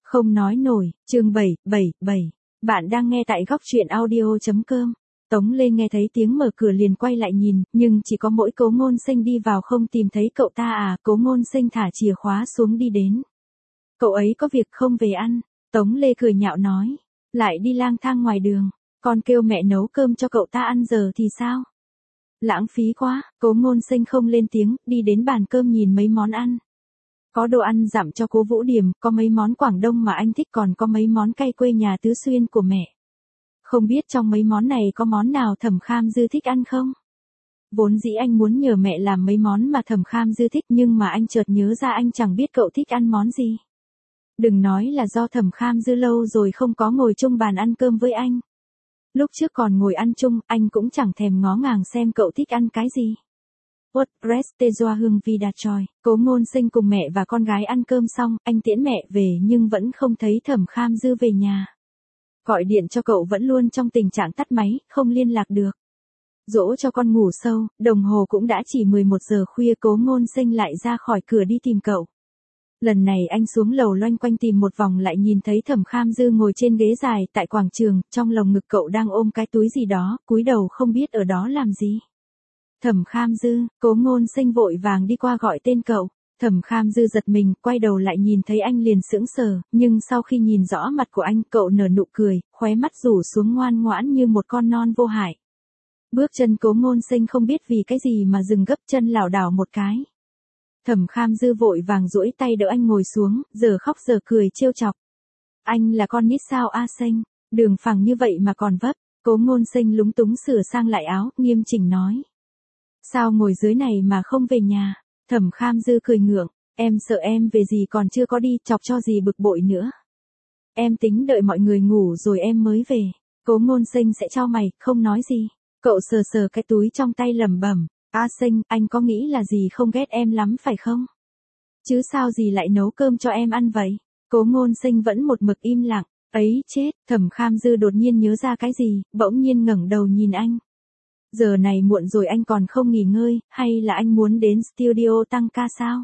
Không nói nổi, chương 777. Bạn đang nghe tại góc truyện audio.com. Tống Lê nghe thấy tiếng mở cửa liền quay lại nhìn, nhưng chỉ có mỗi Cố Ngôn Sinh đi vào không tìm thấy cậu ta à. Cố Ngôn Sinh thả chìa khóa xuống đi đến. Cậu ấy có việc không về ăn. Tống Lê cười nhạo nói. Lại đi lang thang ngoài đường. Con kêu mẹ nấu cơm cho cậu ta ăn giờ thì sao? Lãng phí quá. Cố Ngôn Sinh không lên tiếng, đi đến bàn cơm nhìn mấy món ăn. Có đồ ăn dặm cho Cố Vũ Điềm, có mấy món Quảng Đông mà anh thích, còn có mấy món cay quê nhà Tứ Xuyên của mẹ. Không biết trong mấy món này có món nào Thẩm Kham Dư thích ăn không? Vốn dĩ anh muốn nhờ mẹ làm mấy món mà Thẩm Kham Dư thích, nhưng mà anh chợt nhớ ra anh chẳng biết cậu thích ăn món gì. Đừng nói là do Thẩm Kham Dư lâu rồi không có ngồi chung bàn ăn cơm với anh. Lúc trước còn ngồi ăn chung, anh cũng chẳng thèm ngó ngàng xem cậu thích ăn cái gì. Restejoa hương vida choi. Cố Ngôn Sinh cùng mẹ và con gái ăn cơm xong, anh tiễn mẹ về nhưng vẫn không thấy Thẩm Kham Dư về nhà. Gọi điện cho cậu vẫn luôn trong tình trạng tắt máy, không liên lạc được. Dỗ cho con ngủ sâu, đồng hồ cũng đã chỉ 11 giờ khuya. Cố Ngôn Sinh lại ra khỏi cửa đi tìm cậu. Lần này anh xuống lầu loanh quanh tìm một vòng lại nhìn thấy Thẩm Kham Dư ngồi trên ghế dài tại quảng trường, trong lồng ngực cậu đang ôm cái túi gì đó, cúi đầu không biết ở đó làm gì. Thẩm Kham Dư. Cố Ngôn Sinh vội vàng đi qua gọi tên cậu. Thẩm Kham Dư giật mình, quay đầu lại nhìn thấy anh liền sững sờ, nhưng sau khi nhìn rõ mặt của anh, cậu nở nụ cười, khóe mắt rủ xuống ngoan ngoãn như một con non vô hại. Bước chân Cố Ngôn Sinh không biết vì cái gì mà dừng gấp chân lảo đảo một cái. Thẩm Kham Dư vội vàng duỗi tay đỡ anh ngồi xuống, giờ khóc giờ cười trêu chọc. Anh là con nít sao A Sinh, đường phẳng như vậy mà còn vấp. Cố Ngôn Sinh lúng túng sửa sang lại áo, nghiêm chỉnh nói. Sao ngồi dưới này mà không về nhà? Thẩm Kham Dư cười ngượng, em sợ em về gì còn chưa có đi, chọc cho gì bực bội nữa. Em tính đợi mọi người ngủ rồi em mới về. Cố Ngôn Sinh sẽ chau mày, không nói gì. Cậu sờ sờ cái túi trong tay lẩm bẩm, A Sinh, anh có nghĩ là gì không ghét em lắm phải không? Chứ sao gì lại nấu cơm cho em ăn vậy? Cố Ngôn Sinh vẫn một mực im lặng. Ấy chết, Thẩm Kham Dư đột nhiên nhớ ra cái gì, bỗng nhiên ngẩng đầu nhìn anh. Giờ này muộn rồi anh còn không nghỉ ngơi, hay là anh muốn đến studio tăng ca sao?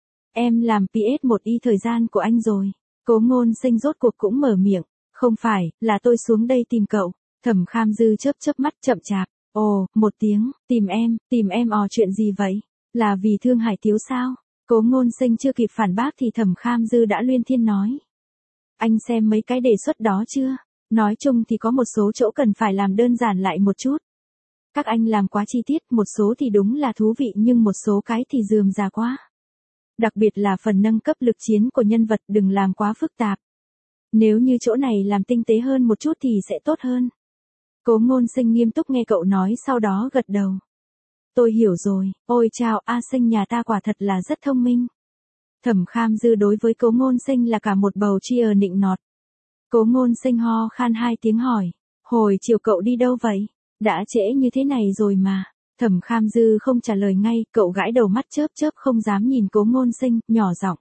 Em làm PS1 thời gian của anh rồi. Cố Ngôn Sinh rốt cuộc cũng mở miệng. Không phải, là tôi xuống đây tìm cậu. Thẩm Kham Dư chớp chớp mắt chậm chạp. Ồ, một tiếng, tìm em chuyện gì vậy? Là vì Thương Hải thiếu sao? Cố Ngôn Sinh chưa kịp phản bác thì Thẩm Kham Dư đã luyên thiên nói. Anh xem mấy cái đề xuất đó chưa? Nói chung thì có một số chỗ cần phải làm đơn giản lại một chút. Các anh làm quá chi tiết, một số thì đúng là thú vị nhưng một số cái thì rườm rà quá. Đặc biệt là phần nâng cấp lực chiến của nhân vật, đừng làm quá phức tạp. Nếu như chỗ này làm tinh tế hơn một chút thì sẽ tốt hơn. Cố Ngôn Sinh nghiêm túc nghe cậu nói, sau đó gật đầu. Tôi hiểu rồi, ôi chao, A Sinh nhà ta quả thật là rất thông minh. Thẩm Kham Dư đối với Cố Ngôn Sinh là cả một bầu cheer nịnh nọt. Cố Ngôn Sinh ho khan 2 tiếng hỏi, hồi chiều cậu đi đâu vậy? Đã trễ như thế này rồi mà. Thẩm Kham Dư không trả lời ngay, cậu gãi đầu mắt chớp chớp không dám nhìn Cố Ngôn Sinh, nhỏ giọng.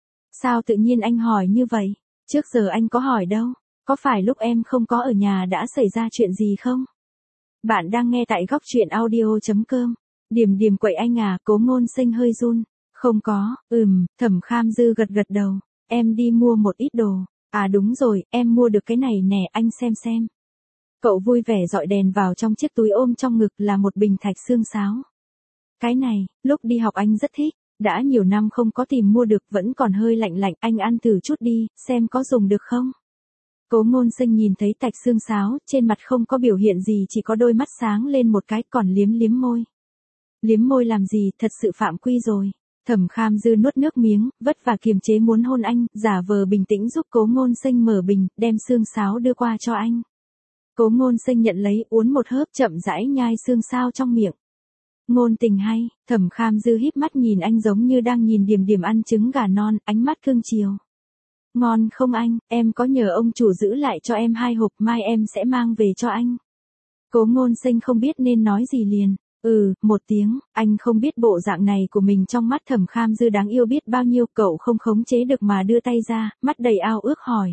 Sao tự nhiên anh hỏi như vậy? Trước giờ anh có hỏi đâu. Có phải lúc em không có ở nhà đã xảy ra chuyện gì không? Bạn đang nghe tại góc truyện audio.com. Điềm quậy anh à. Cố Ngôn Sinh hơi run. Không có, Thẩm Kham Dư gật gật đầu. Em đi mua một ít đồ. À đúng rồi, em mua được cái này nè, anh xem. Cậu vui vẻ dọi đèn vào trong chiếc túi ôm trong ngực là một bình thạch xương sáo. Cái này, lúc đi học anh rất thích, đã nhiều năm không có tìm mua được, vẫn còn hơi lạnh, anh ăn thử chút đi, xem có dùng được không. Cố Ngôn Sinh nhìn thấy thạch xương sáo, trên mặt không có biểu hiện gì, chỉ có đôi mắt sáng lên một cái, còn liếm môi. Liếm môi làm gì, thật sự phạm quy rồi. Thẩm Kham Dư nuốt nước miếng, vất vả kiềm chế muốn hôn anh, giả vờ bình tĩnh giúp Cố Ngôn Sinh mở bình, đem xương sáo đưa qua cho anh. Cố Ngôn Sinh nhận lấy, uốn một hớp, chậm rãi nhai xương sáo trong miệng. Ngôn tình hay. Thẩm Kham Dư híp mắt nhìn anh giống như đang nhìn Điềm ăn trứng gà non, ánh mắt cưng chiều. Ngon không anh, em có nhờ ông chủ giữ lại cho em 2 hộp, mai em sẽ mang về cho anh. Cố Ngôn Sinh không biết nên nói gì liền. Một tiếng, anh không biết bộ dạng này của mình trong mắt Thẩm Kham Dư đáng yêu biết bao nhiêu, cậu không khống chế được mà đưa tay ra, mắt đầy ao ước hỏi.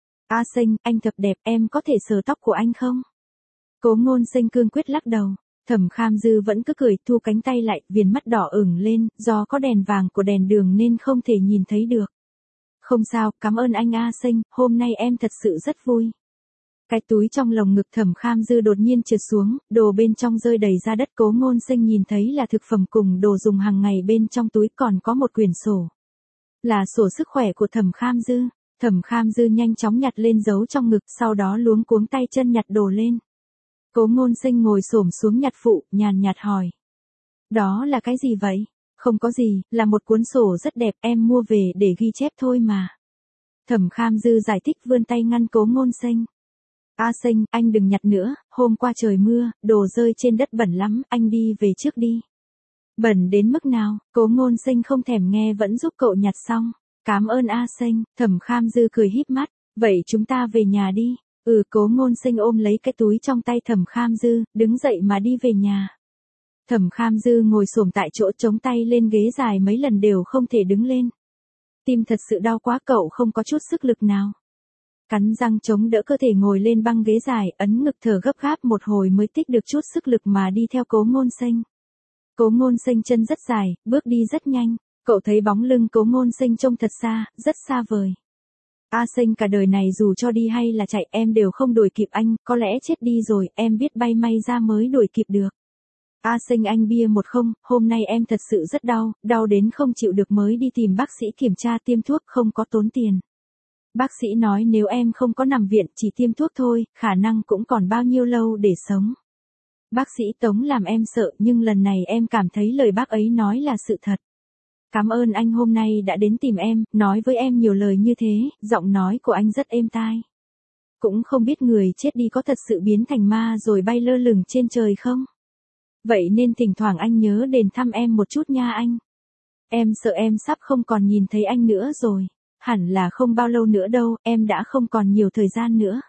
A Sinh, anh thật đẹp, em có thể sờ tóc của anh không? Cố Ngôn Sinh cương quyết lắc đầu. Thẩm Kham Dư vẫn cứ cười, thu cánh tay lại, viền mắt đỏ ửng lên, do có đèn vàng của đèn đường nên không thể nhìn thấy được. Không sao, cảm ơn anh A Sinh, hôm nay em thật sự rất vui. Cái túi trong lồng ngực Thẩm Kham Dư đột nhiên trượt xuống, đồ bên trong rơi đầy ra đất. Cố Ngôn Sinh nhìn thấy là thực phẩm cùng đồ dùng hàng ngày bên trong túi, còn có một quyển sổ. Là sổ sức khỏe của Thẩm Kham Dư. Thẩm Kham Dư nhanh chóng nhặt lên giấu trong ngực, sau đó luống cuống tay chân nhặt đồ lên. Cố Ngôn Sinh ngồi xổm xuống nhặt phụ, nhàn nhạt hỏi. Đó là cái gì vậy? Không có gì, là một cuốn sổ rất đẹp, em mua về để ghi chép thôi mà. Thẩm Kham Dư giải thích, vươn tay ngăn Cố Ngôn Sinh. A Sinh, anh đừng nhặt nữa, hôm qua trời mưa, đồ rơi trên đất bẩn lắm, anh đi về trước đi. Bẩn đến mức nào? Cố Ngôn Sinh không thèm nghe vẫn giúp cậu nhặt xong. Cảm ơn A Sinh. Thẩm Kham Dư cười híp mắt. Vậy chúng ta về nhà đi. Cố Ngôn Sinh ôm lấy cái túi trong tay Thẩm Kham Dư, đứng dậy mà đi về nhà. Thẩm Kham Dư ngồi xổm tại chỗ, chống tay lên ghế dài mấy lần đều không thể đứng lên. Tim thật sự đau quá, cậu không có chút sức lực nào. Cắn răng chống đỡ cơ thể ngồi lên băng ghế dài, ấn ngực thở gấp gáp một hồi mới tích được chút sức lực mà đi theo Cố Ngôn Sinh. Cố Ngôn Sinh chân rất dài, bước đi rất nhanh. Cậu thấy bóng lưng Cố Ngôn Sinh trông thật xa, rất xa vời. A Sinh, cả đời này dù cho đi hay là chạy em đều không đuổi kịp anh, có lẽ chết đi rồi em biết bay may ra mới đuổi kịp được. A Sinh, anh bia một không, hôm nay em thật sự rất đau, đau đến không chịu được mới đi tìm bác sĩ kiểm tra tiêm thuốc, không có tốn tiền. Bác sĩ nói nếu em không có nằm viện, chỉ tiêm thuốc thôi, khả năng cũng còn bao nhiêu lâu để sống. Bác sĩ Tống làm em sợ, nhưng lần này em cảm thấy lời bác ấy nói là sự thật. Cảm ơn anh hôm nay đã đến tìm em, nói với em nhiều lời như thế, giọng nói của anh rất êm tai. Cũng không biết người chết đi có thật sự biến thành ma rồi bay lơ lửng trên trời không? Vậy nên thỉnh thoảng anh nhớ đến thăm em một chút nha anh. Em sợ em sắp không còn nhìn thấy anh nữa rồi. Hẳn là không bao lâu nữa đâu, em đã không còn nhiều thời gian nữa.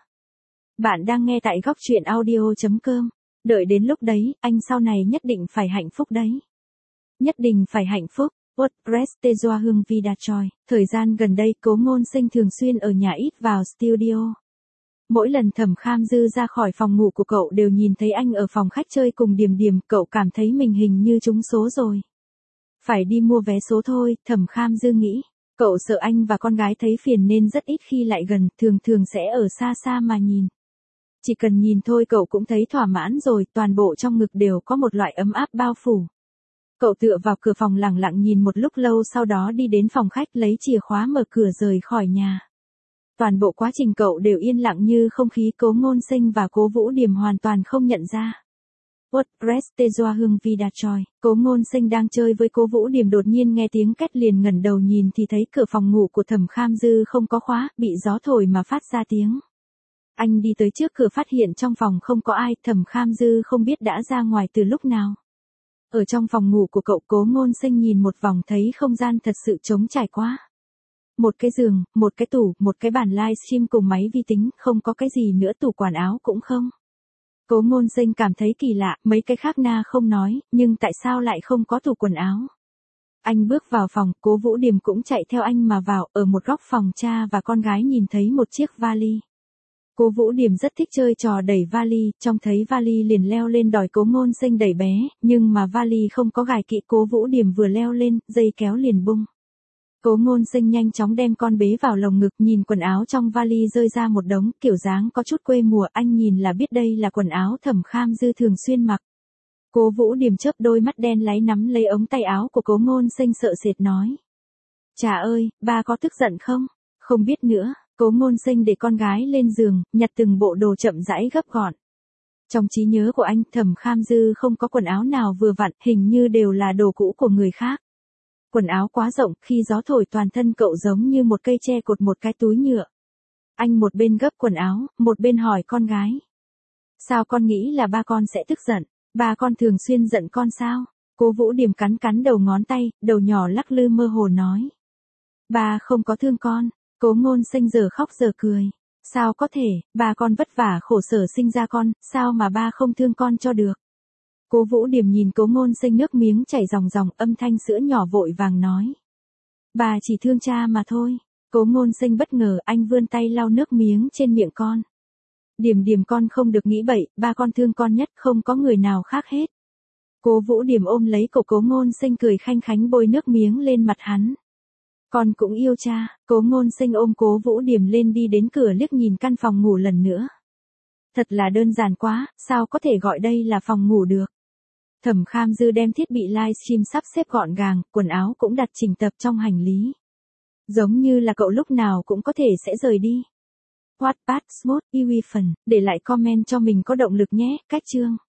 Bạn đang nghe tại góc truyện audio.com. Đợi đến lúc đấy, anh sau này nhất định phải hạnh phúc đấy. Nhất định phải hạnh phúc. WordPress Tejoa Hương Vida Choi. Thời gian gần đây, Cố Ngôn Sinh thường xuyên ở nhà ít vào studio. Mỗi lần Thẩm Kham Dư ra khỏi phòng ngủ của cậu đều nhìn thấy anh ở phòng khách chơi cùng Điềm Điềm, cậu cảm thấy mình hình như trúng số rồi. Phải đi mua vé số thôi, Thẩm Kham Dư nghĩ. Cậu sợ anh và con gái thấy phiền nên rất ít khi lại gần, thường thường sẽ ở xa xa mà nhìn. Chỉ cần nhìn thôi cậu cũng thấy thỏa mãn rồi, toàn bộ trong ngực đều có một loại ấm áp bao phủ. Cậu tựa vào cửa phòng lặng lặng nhìn một lúc lâu, sau đó đi đến phòng khách lấy chìa khóa mở cửa rời khỏi nhà. Toàn bộ quá trình cậu đều yên lặng như không khí. Cố Ngôn Sinh và Cố Vũ Điềm hoàn toàn không nhận ra. WordPress Tejoa Hương Vida Choi. Cố Ngôn Sinh đang chơi với Cố Vũ Điềm, đột nhiên nghe tiếng két, liền ngẩng đầu nhìn thì thấy cửa phòng ngủ của Thẩm Kham Dư không có khóa, bị gió thổi mà phát ra tiếng. Anh đi tới trước cửa, phát hiện trong phòng không có ai, Thẩm Kham Dư không biết đã ra ngoài từ lúc nào. Ở trong phòng ngủ của cậu, Cố Ngôn Sinh nhìn một vòng thấy không gian thật sự trống trải quá. Một cái giường, một cái tủ, một cái bàn livestream cùng máy vi tính, không có cái gì nữa, tủ quần áo cũng không. Cố Ngôn Sinh cảm thấy kỳ lạ, mấy cái khác na không nói, nhưng tại sao lại không có tủ quần áo? Anh bước vào phòng, Cố Vũ Điềm cũng chạy theo anh mà vào, ở một góc phòng cha và con gái nhìn thấy một chiếc vali. Cố Vũ Điềm rất thích chơi trò đẩy vali, trông thấy vali liền leo lên đòi Cố Ngôn Sinh đẩy bé, nhưng mà vali không có gài kỵ, Cố Vũ Điềm vừa leo lên, dây kéo liền bung. Cố Ngôn Sinh nhanh chóng đem con bế vào lồng ngực, nhìn quần áo trong vali rơi ra một đống, kiểu dáng có chút quê mùa, anh nhìn là biết đây là quần áo Thẩm Kham Dư thường xuyên mặc. Cố Vũ Điềm chớp đôi mắt đen láy nắm lấy ống tay áo của Cố Ngôn Sinh sợ sệt nói. Chà ơi, ba có tức giận không? Không biết nữa. Cố Ngôn Sinh để con gái lên giường, nhặt từng bộ đồ chậm rãi gấp gọn. Trong trí nhớ của anh, Thẩm Kham Dư không có quần áo nào vừa vặn, hình như đều là đồ cũ của người khác. Quần áo quá rộng, khi gió thổi toàn thân cậu giống như một cây tre cột một cái túi nhựa. Anh một bên gấp quần áo, một bên hỏi con gái. Sao con nghĩ là ba con sẽ tức giận? Ba con thường xuyên giận con sao? Cố Vũ Điềm cắn cắn đầu ngón tay, đầu nhỏ lắc lư mơ hồ nói. Ba không có thương con. Cố Ngôn Sinh giờ khóc giờ cười. Sao có thể, ba con vất vả khổ sở sinh ra con, sao mà ba không thương con cho được? Cố Vũ Điềm nhìn Cố Ngôn Sinh nước miếng chảy ròng ròng, âm thanh sữa nhỏ vội vàng nói. Bà chỉ thương cha mà thôi. Cố Ngôn Sinh bất ngờ, anh vươn tay lau nước miếng trên miệng con. Điềm Điềm con không được nghĩ bậy, ba con thương con nhất, không có người nào khác hết. Cố Vũ Điềm ôm lấy cổ Cố Ngôn Sinh cười khanh khánh bôi nước miếng lên mặt hắn. Con cũng yêu cha, Cố Ngôn Sinh ôm Cố Vũ Điềm lên đi đến cửa liếc nhìn căn phòng ngủ lần nữa. Thật là đơn giản quá, sao có thể gọi đây là phòng ngủ được. Thẩm Kham Dư đem thiết bị livestream sắp xếp gọn gàng, quần áo cũng đặt chỉnh tề trong hành lý. Giống như là cậu lúc nào cũng có thể sẽ rời đi. Wattpad, Smooth, Ewifen, để lại comment cho mình có động lực nhé, cách chương.